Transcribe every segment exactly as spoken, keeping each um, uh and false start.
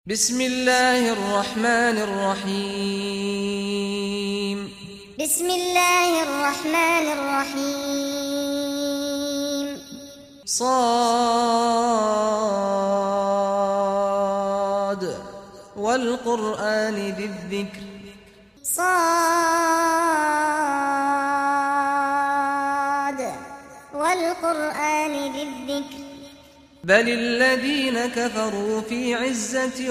بسم الله الرحمن الرحيم بسم الله الرحمن الرحيم صاد والقرآن ذي الذكر صاد والقرآن ذي الذكر بل الذين كفروا في عزة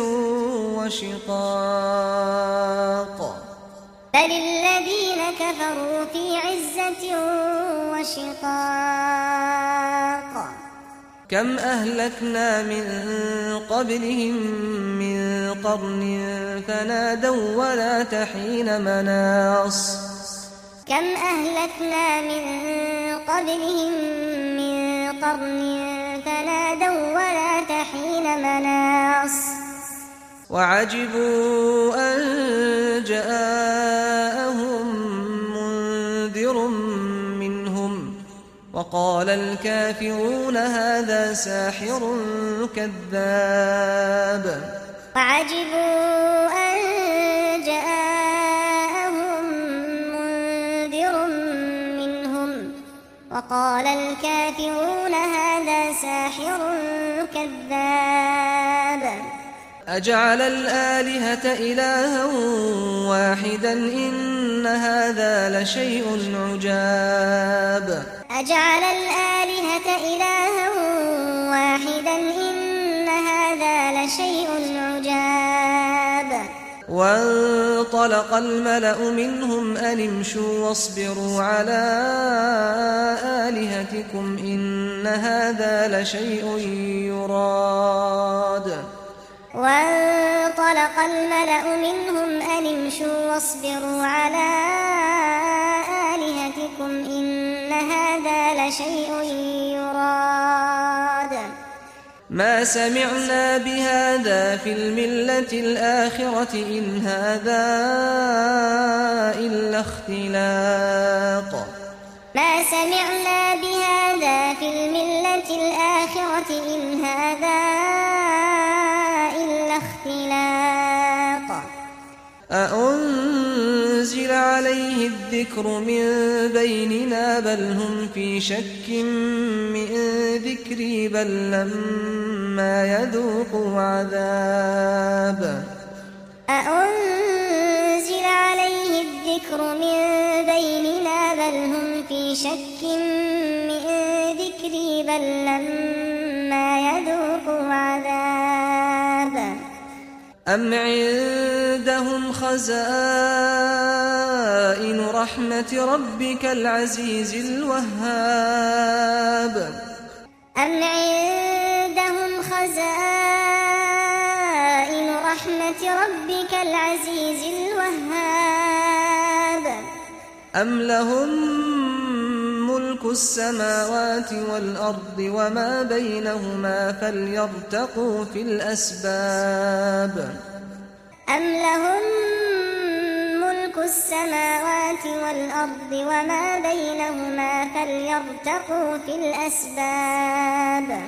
وشقاق بل الذين كفروا في عزة وشقاق كم أهلكنا من قبلهم من قرن فنادوا ولا تحين مناص كم أهلكنا من قبلهم من قرن فنادوا ولا تحين مناص وعجبوا أن جاءهم منذر منهم وقال الكافرون هذا ساحر كذاب وعجبوا أن جاءهم منذر منهم وقال الكافرون هذا ساحر كذاب أجعل الآلهة إلها واحدا إن هذا لشيء عجاب أجعل الآلهة إلها واحدا إن هذا لشيء عجاب وانطلق الملأ منهم أن امشوا واصبروا على آلهتكم إن هذا لشيء يراد وانطلق الملأ منهم أن امشوا واصبروا على آلهتكم إن هذا لشيء يراد ما سمعنا بهذا في الملة الآخرة إن هذا إلا اختلاق ما سمعنا بهذا في الملة الآخرة إن هذا إلا اختلاق أأنزل عليه الذكر من بيننا بل هم في شك من ذكري بل لما يذوقوا عذاب أأنزل عليه الذكر من بيننا بل هم في شك من ذكري بل لما يذوقوا عذاب أم عندهم خزائن رحمة ربك العزيز الوهاب أم عندهم خزائن رحمة ربك العزيز الوهاب أم لهم ملك السماوات والأرض وما بينهما فليرتقوا في الأسباب أم لهم ملك السماوات والأرض وما بينهما فليرتقوا في الأسباب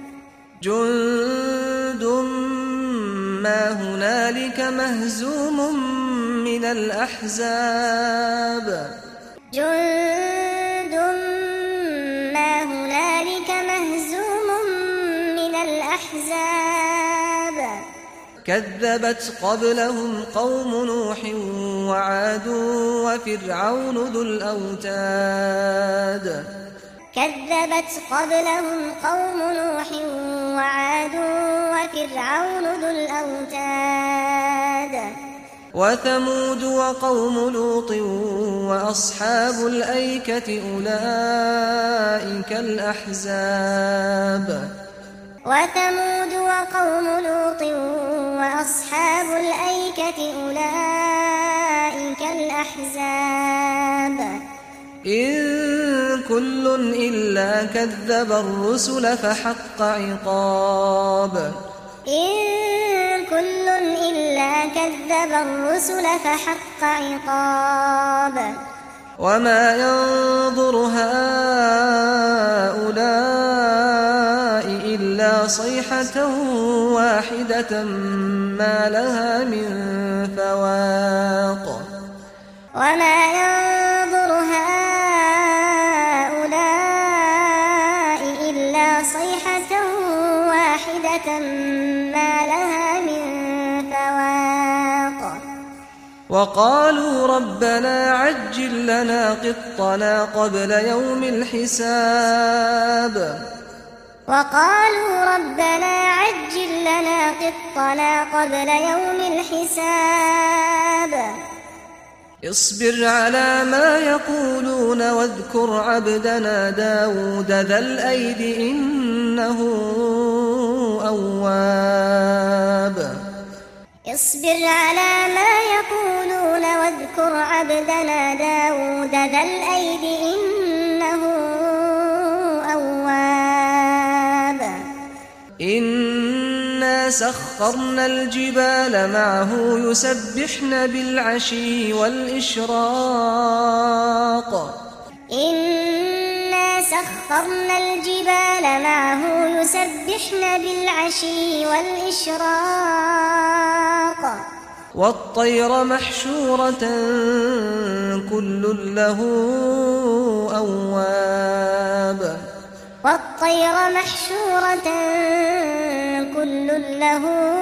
جند ما هنالك مهزوم من الأحزاب جند ما هنالك مهزوم من الأحزاب كذبت قبلهم قوم نوح وعاد وفرعون ذو الأوتاد كذبت قبلهم قوم نوح وعاد وفرعون ذو الأوتاد وثمود وقوم لوط وأصحاب الأيكة أولئك الأحزاب وثمود وقوم لوط وأصحاب الأيكة أولئك الأحزاب إن كل إلا كذب الرسل فحق عقاب إن كل إلا كذب الرسل فحق عقاب وما ينظر هؤلاء إلا إلا صيحة واحدة ما لها من فواق وما ينظر هؤلاء إلا صيحة واحدة ما لها من فواق وقالوا ربنا عجل لنا قطنا قبل يوم الحساب وقالوا ربنا عجل لنا قطنا قبل يوم الحساب اصبر على ما يقولون واذكر عبدنا داود ذا الأيد إنه أواب اصبر على ما يقولون واذكر عبدنا داود ذا الأيد إنه أواب إنا سخرنا الجبال معه يسبحن بالعشي والإشراق إنا سخرنا الجبال معه يسبحن بالعشي والإشراق والطير محشورة كل له أواب والطير محشورة كل له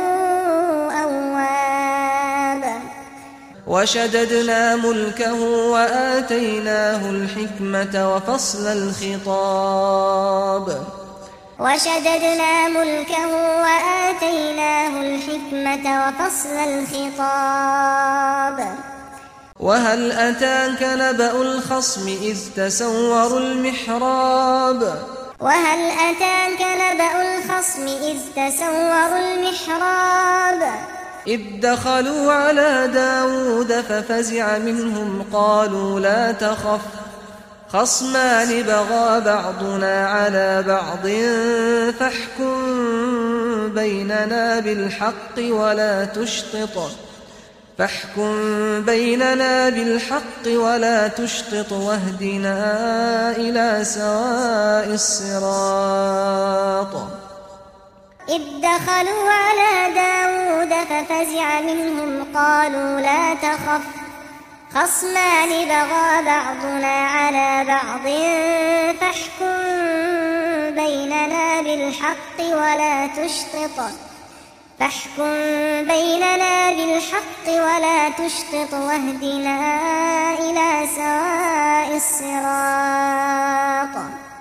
أواب وشددنا ملكه وآتيناه الحكمة وفصل الخطاب وشددنا ملكه وآتيناه الحكمة وفصل الخطاب وهل أتاك نبأ الخصم إذ تسوروا المحراب وهل أتاك نبأ الخصم إذ تسوروا المحراب إذ دخلوا على داود ففزع منهم قالوا لا تخف خصمان بغى بعضنا على بعض فاحكم بيننا بالحق ولا تشطط فاحكم بيننا بالحق ولا تشطط واهدنا إلى سواء الصراط إذ دخلوا على داود ففزع منهم قالوا لا تخف خصمان بغى بعضنا على بعض فاحكم بيننا بالحق ولا تشطط فاحكم بيننا بالحق ولا تشطط واهدنا إلى سواء الصراط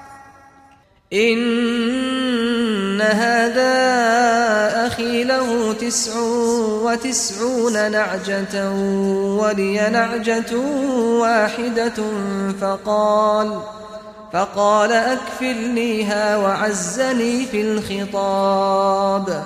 إن هذا أخي له تسع وتسعون نعجة ولي نعجة واحدة فقال فقال أكفلنيها وعزني في الخطاب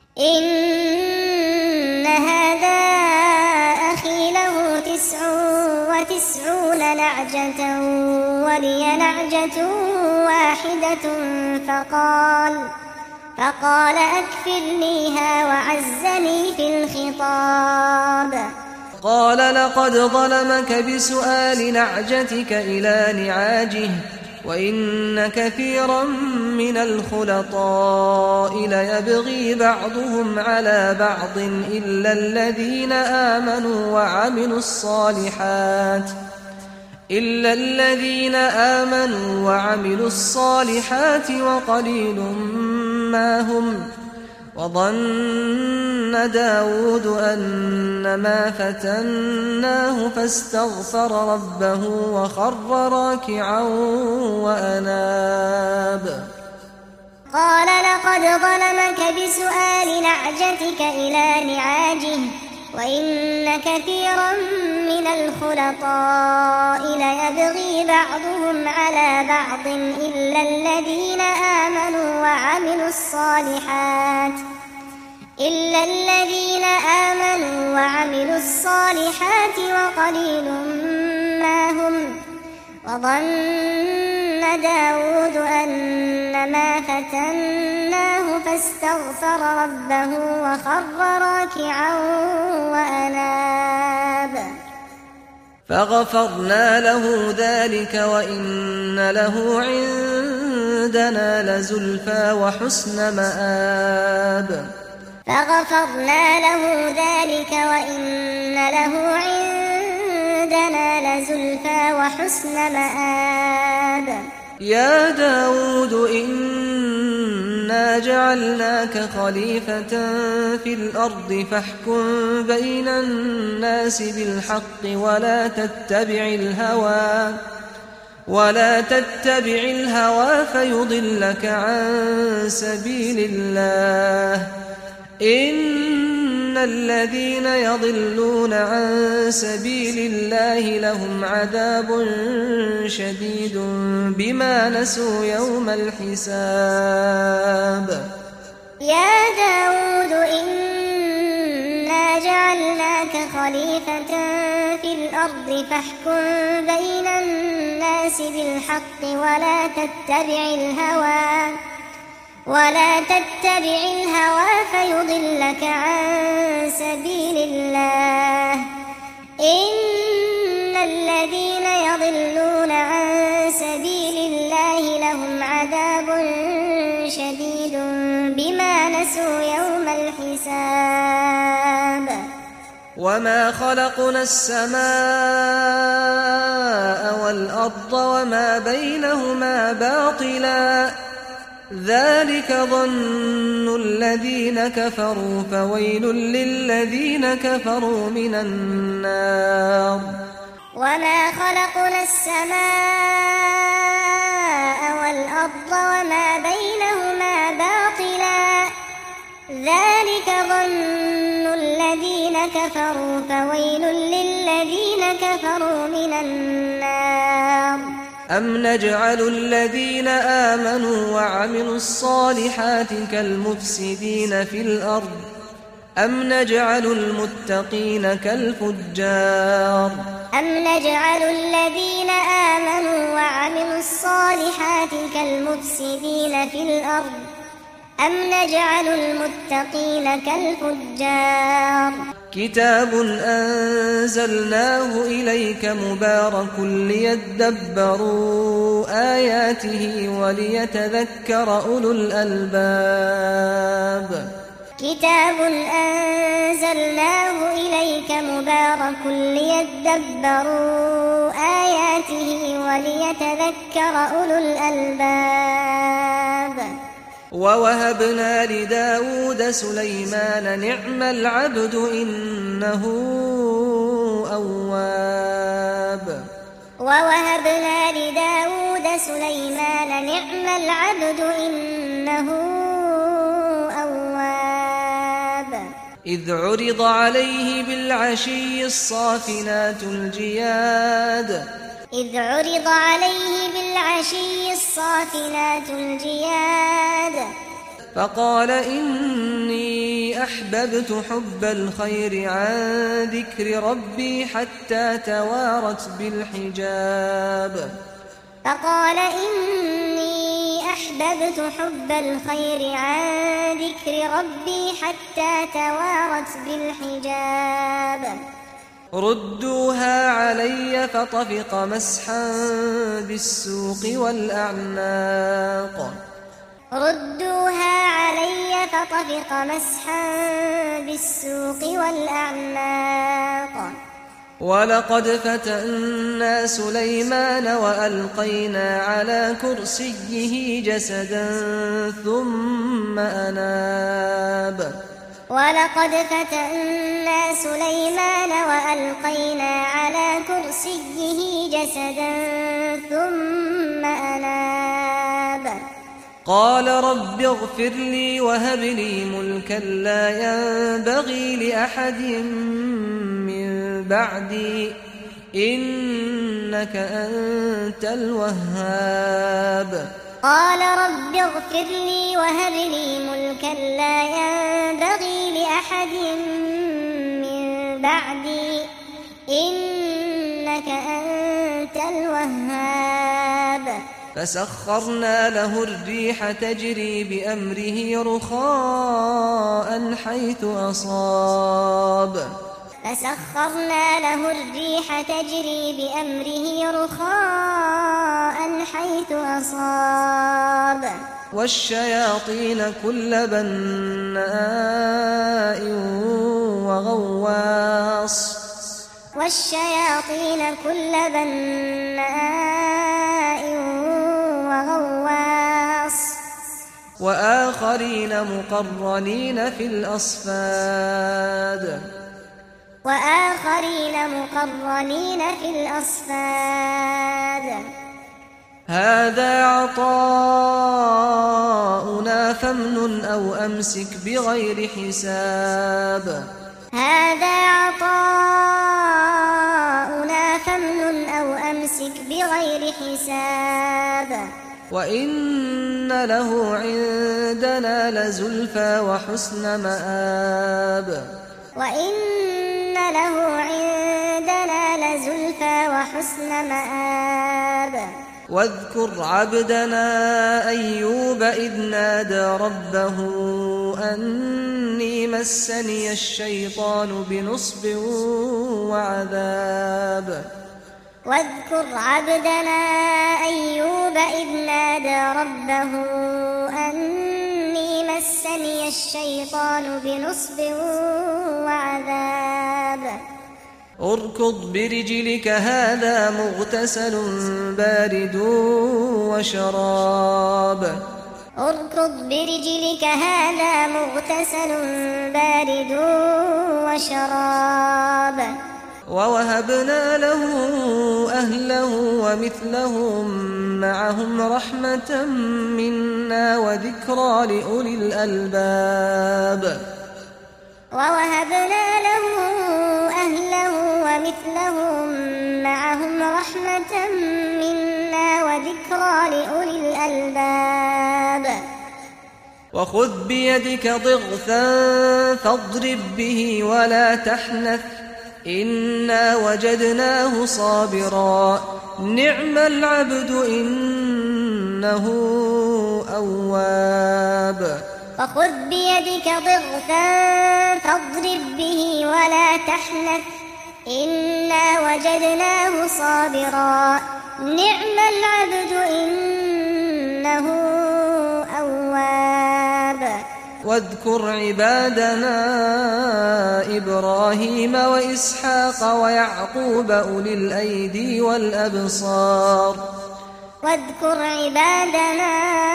إن هذا أخي له تسع وتسعون نعجة ولي نعجة واحدة فقال فقال أكفلنيها وعزني في الخطاب قال لقد ظلمك بسؤال نعجتك إلى نعاجه وإن كثيرا من الخلطاء ليبغي بعضهم على بعض إلا الذين آمنوا وعملوا الصالحات إلا الذين آمنوا وعملوا الصالحات وقليل ما هم وظن داود أنما فتناه فاستغفر ربه وخر راكعا وأناب قال لقد ظلمك بسؤال نعجتك إلى نعاجه وإن كثيرا من الخلطاء ليبغي بعضهم على بعض إلا الذين آمنوا وعملوا الصالحات إلا الذين آمنوا وعملوا الصالحات وقليل ما هم وظن داود أنما فتناه فاستغفر ربه وخر راكعا وأناب فغفرنا له ذلك وإن له عندنا لزلفى وحسن مآب فغفرنا له ذلك وإن له عندنا لزلفى وحسن مآب يا داود إنا جعلناك خليفة في الأرض فاحكم بين الناس بالحق ولا تتبع الهوى ولا تتبع الهوى فيضلك عن سبيل الله إن الذين يضلون عن سبيل الله لهم عذاب شديد بما نسوا يوم الحساب يا داود إنا جعلناك خليفة في الأرض فاحكم بين الناس بالحق ولا تتبع الهوى ولا تتبع الهوى فيضلك عن سبيل الله إن الذين يضلون عن سبيل الله لهم عذاب شديد بما نسوا يوم الحساب وما خلقنا السماء والأرض وما بينهما باطلا ذلك ظن الذين كفروا فويل للذين كفروا من النار وما خلقنا السماء والأرض وما بينهما باطلا ذلك ظن الذين كفروا فويل للذين كفروا من النار أم نجعل الذين آمنوا وعملوا الصالحات كالمفسدين في الأرض أم نجعل المتقين كالفجار أم نجعل الذين آمنوا وعملوا الصالحات كالمفسدين في الأرض أم نجعل المتقين كالفجار كتاب أنزلناه إليك مبارك ليدبروا آياته وليتذكر أولو الألباب كتاب أنزلناه إليك مبارك ليدبروا آياته وليتذكر أولو الألباب ووهبنا لداود سليمان نعم العبد إنه أواب ووهبنا لداود سليمان نعم العبد إنه أواب إذ عرض عليه بالعشي الصافنات الجياد إذ عرض عليه بالعشي الصافنات الجياد فقال إني أحببت حب الخير عن ذكر ربي حتى توارت بالحجاب فقال إني أحببت حب الخير عن ذكر ربي حتى توارت بالحجاب ردوها علي فطفق مسحا بالسوق والأعناق ردوها علي فطفق مسحا بالسوق والأعناق ولقد فتنا سليمان وألقينا على كرسيه جسدا ثم أناب ولقد فتنا سليمان وألقينا على كرسيه جسدا ثم أناب قال رب اغفر لي وهب لي ملكا لا ينبغي لأحد من بعدي إنك أنت الوهاب قال رب اغفر لي وهب لي ملكا لا ينبغي لأحد من بعدي إنك أنت الوهاب فسخرنا له الريح تجري بأمره رخاء حيث أصاب فسخرنا له الريح تجري بأمره رخاء حيث أصاب والشياطين كل بناء وغواص والشياطين كل بناء وغواص وآخرين مقرنين في الأصفاد وآخرين مقرنين في الأصفاد هذا عطاؤنا فامنن أو أمسك بغير حساب هذا عطاؤنا فامنن أو أمسك بغير حساب وإن له عندنا لزلفى وحسن مآب وإن له عندنا لزلفى وحسن مآب واذكر عبدنا أيوب إذ نادى ربه أني مسني الشيطان بنصب وعذاب واذكر عبدنا أيوب إذ نادى ربه أني مسني الشيطان بنصب وعذاب اركض برجلك هذا مغتسل بارد وشراب اركض برجلك هذا مغتسل بارد وشراب ووهبنا له أهله ومثلهم معهم رحمة منا وذكرى لأولي الألباب ووهبنا له أهله ومثلهم معهم رحمة منا وذكرى لأولي الألباب وخذ بيدك ضغثا فاضرب به ولا تحنث إنا وجدناه صابرا نعم العبد إنه أواب وخذ بيدك ضغثا فاضرب به ولا تحنث إنا وجدناه صابرا نعم العبد إنه أواب واذكر عبادنا إبراهيم وإسحاق ويعقوب أولي الأيدي والأبصار واذكر عبادنا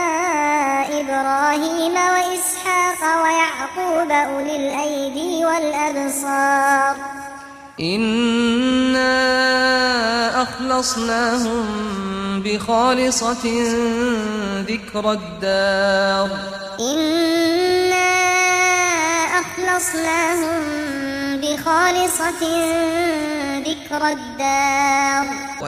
إبراهيم وإسحاق ويعقوب أولي الأيدي والأبصار إنا أخلصناهم بخالصة ذكر الدار إنا أخلصناهم بخالصة ذكر الدار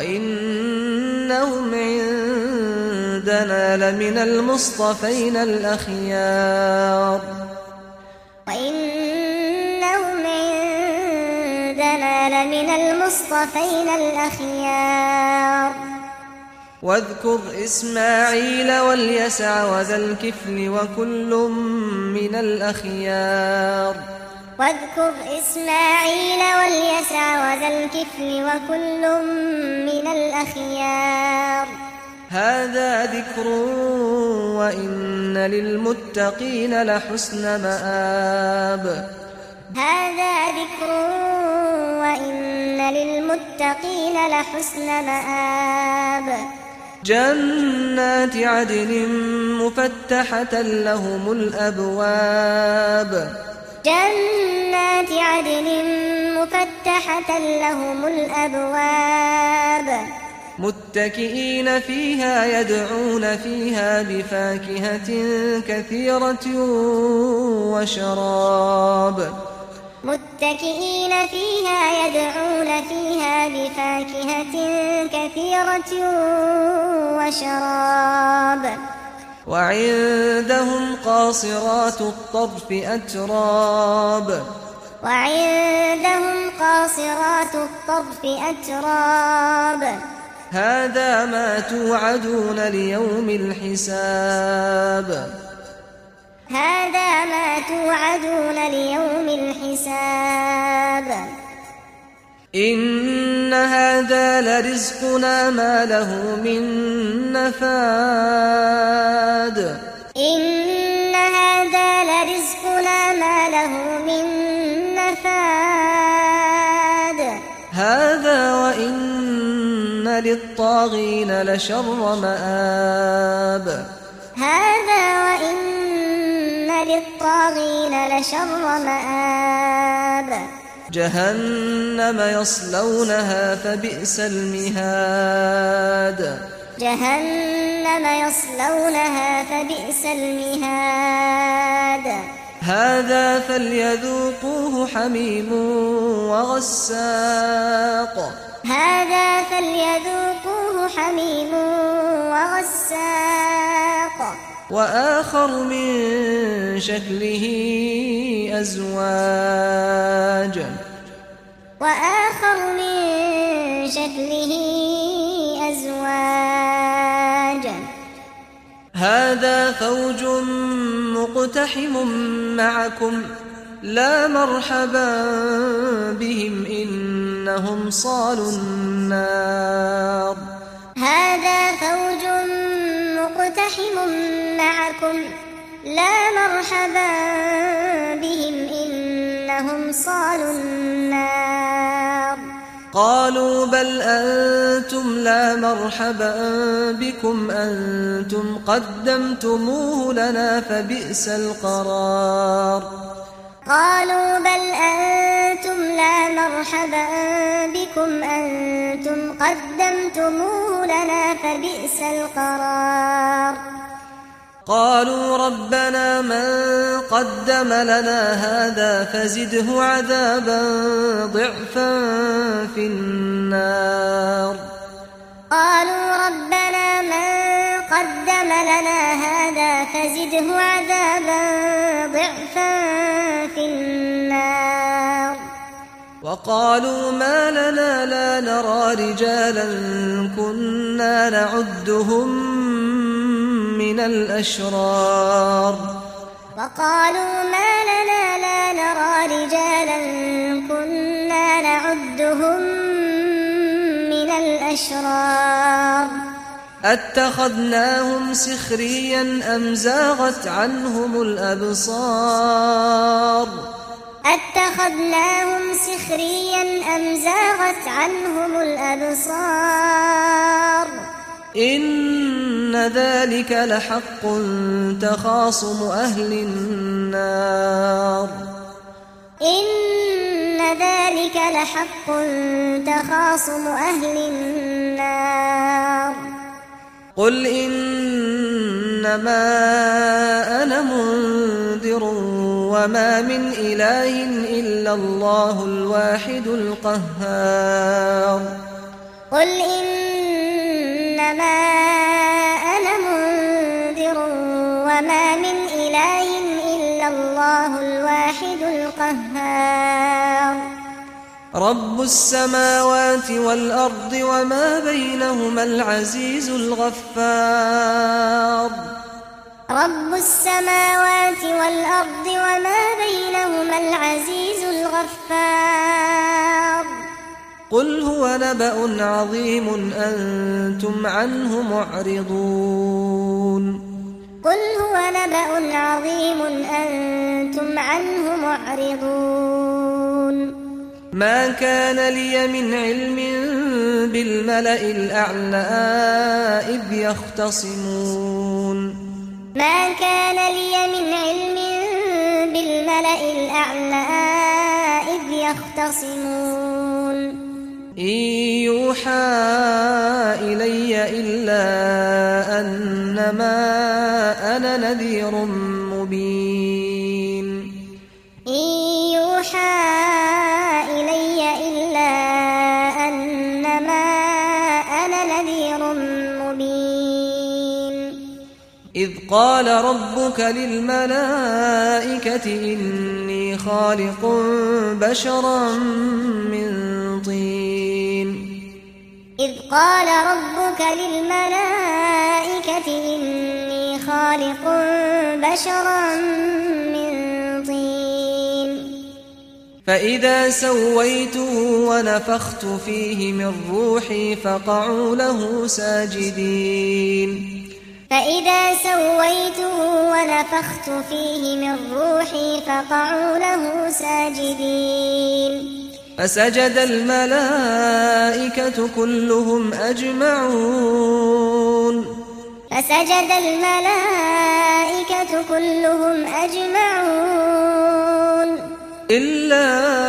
وإنهم عندنا لمن المصطفين الأخيار وإنهم عندنا لمن المصطفين الأخيار واذكر إسماعيل واليسع وذا الكفل وكل من الأخيار واذكر إسماعيل واليسع وذا الكفل وكل من الأخيار هذا ذكر وإن للمتقين لحسن مآب هذا ذكر وإن للمتقين لحسن مآب جنات عدن مفتحة لهم الأبواب جنات عدن مفتحة لهم الأبواب متكئين فيها يدعون فيها بفاكهة كثيرة وشراب متكئين فيها يدعون فيها بفاكهة كثيرة وشراب وعندهم قاصرات الطرف أتراب وعندهم قاصرات الطرف أتراب هذا ما توعدون ليوم الحساب هذا ما توعدون ليوم الحساب إن هذا لرزقنا ما له من نفاد إن هذا لرزقنا ما له من نفاد هذا وإن للطاغين لشر مآب هذا وإن للطاغين لشر مآب جهنم يصلونها فبئس المهاد جهنم يصلونها فبئس المهاد هذا فليذوقوه حميم وغساق هذا فليذوقوه حميم وغساق وآخر من شكله أزواج وآخر من شكله أزواج هذا فوج مقتحم معكم لا مرحبا بهم إنهم صالوا النار هذا فوج مقتحم معكم لا مرحبا بهم إنهم صالوا النار قالوا بل أنتم لا مرحبا بكم أنتم قدمتموه لنا فبئس القرار قالوا بل أنتم لا مرحبا بكم أنتم قدمتموه لنا فبئس القرار قالوا ربنا من قدم لنا هذا فزده عذابا ضعفا في النار قالوا ربنا من قدم لنا هذا فزده عذابا ضعفا في النار وقالوا ما لنا لا نرى رجالا كنا نعدهم من الأشرار وقالوا ما لنا لا نرى رجالا كنا نعدهم من الأشرار أتخذناهم سخريا أم زاغت عنهم الأبصار أتخذناهم سخريا أم زاغت عنهم الأبصار إن ذلك لحق تخاصم أهل النار إن ذلك لحق تخاصم أهل النار قل إنما أنا منذر وما من إله إلا الله الواحد القهار قل إنما أنا منذر وما من إله إلا الله الواحد القهار رب السماوات والأرض وما بينهما العزيز الغفار رب السماوات والأرض وما بينهما العزيز الغفار قل هو نبأ عظيم أنتم عنه معرضون قل هو نبأ عظيم أنتم عنه معرضون ما كان لي من علم بالملأ الأعلى إذ يختصمون ما كان لي من علم بالملأ الأعلى إذ يختصمون إن يوحى إلي إلا أنما أنا نذير مبين إن يوحى إلي إلا أنما أنا نذير مبين إذ قال ربك للملائكة إني خالق بشرا من طين إذ قال ربك للملائكة إني خالق بشرا من طين فإذا سويته ونفخت فيه من روحي فقعوا له ساجدين فإذا سويته ونفخت فيه من روحي فقعوا له ساجدين فسجد الملائكة كلهم أجمعون فسجد الملائكة كلهم أجمعون إلا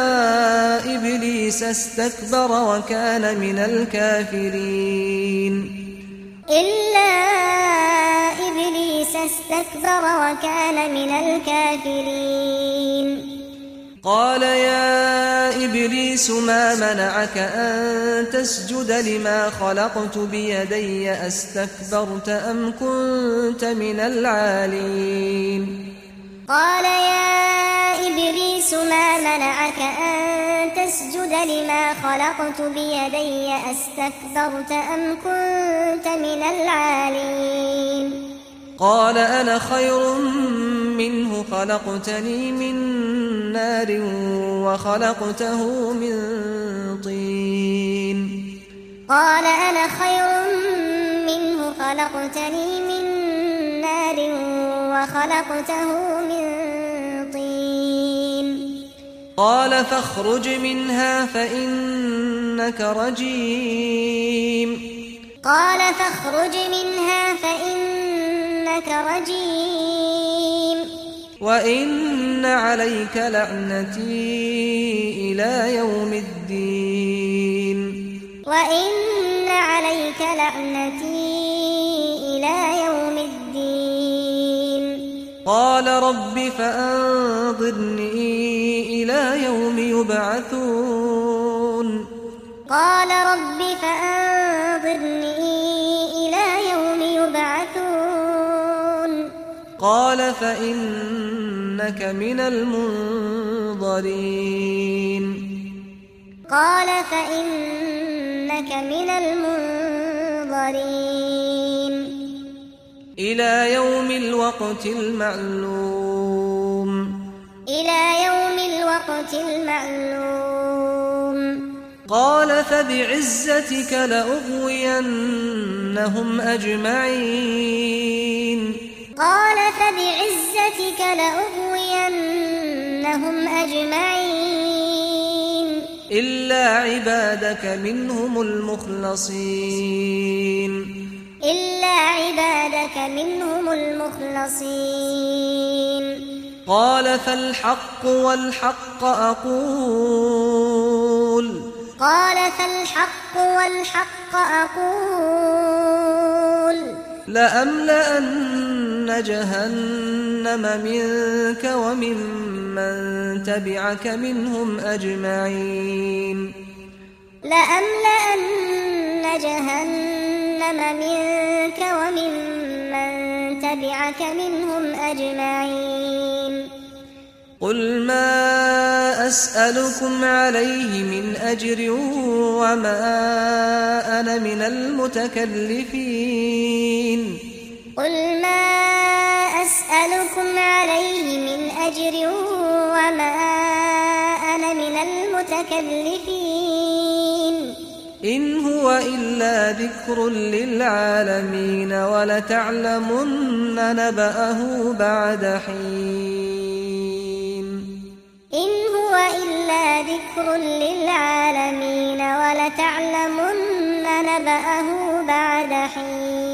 إبليس استكبر وكان من الكافرين إلا إبليس استكبر وكان من الكافرين قال يا إبليس ما منعك أن تسجد لما خلقت بيدي أستكبرت أم كنت من العالين قال يا إبليس ما منعك أن تسجد لما خلقت بيدي أستكبرت أم كنت من العالين قال أنا خير منه خلقتني من نار وخلقته من طين قال أنا خير منه خلقتني من نار وخلقته من طين قال فاخرج منها فإنك رجيم قال فاخرج منها فإنك رجيم وإن عليك لعنتي إلى يوم الدين وإن عليك لعنتي إلى يوم الدين قال رب فأنظرني إلى يوم يبعثون قال رب فأنظرني إلى يوم يبعثون قال فإنك من المنظرين قال فإنك من المنظرين إلى يوم الوقت المعلوم إلى يوم الوقت المعلوم قال فبعزتك لأغوينهم أجمعين قال فبعزتك لأغوينهم أجمعين إلا عبادك منهم المخلصين إلا عبادك منهم المخلصين قال فالحق والحق أقول قال فالحق والحق أقول لأملأن جهنم منك وممن تبعك منهم أجمعين لأملأن جهنم منك وممن تبعك منهم أجمعين قل ما أسألكم عليه من أجر وما أنا من المتكلفين قل ما أسألكم عليه من أجر وما أنا من المتكلفين إن هو إلا ذكر للعالمين ولتعلمن نبأه بعد حين إن هو إلا ذكر للعالمين ولتعلمن نبأه بعد حين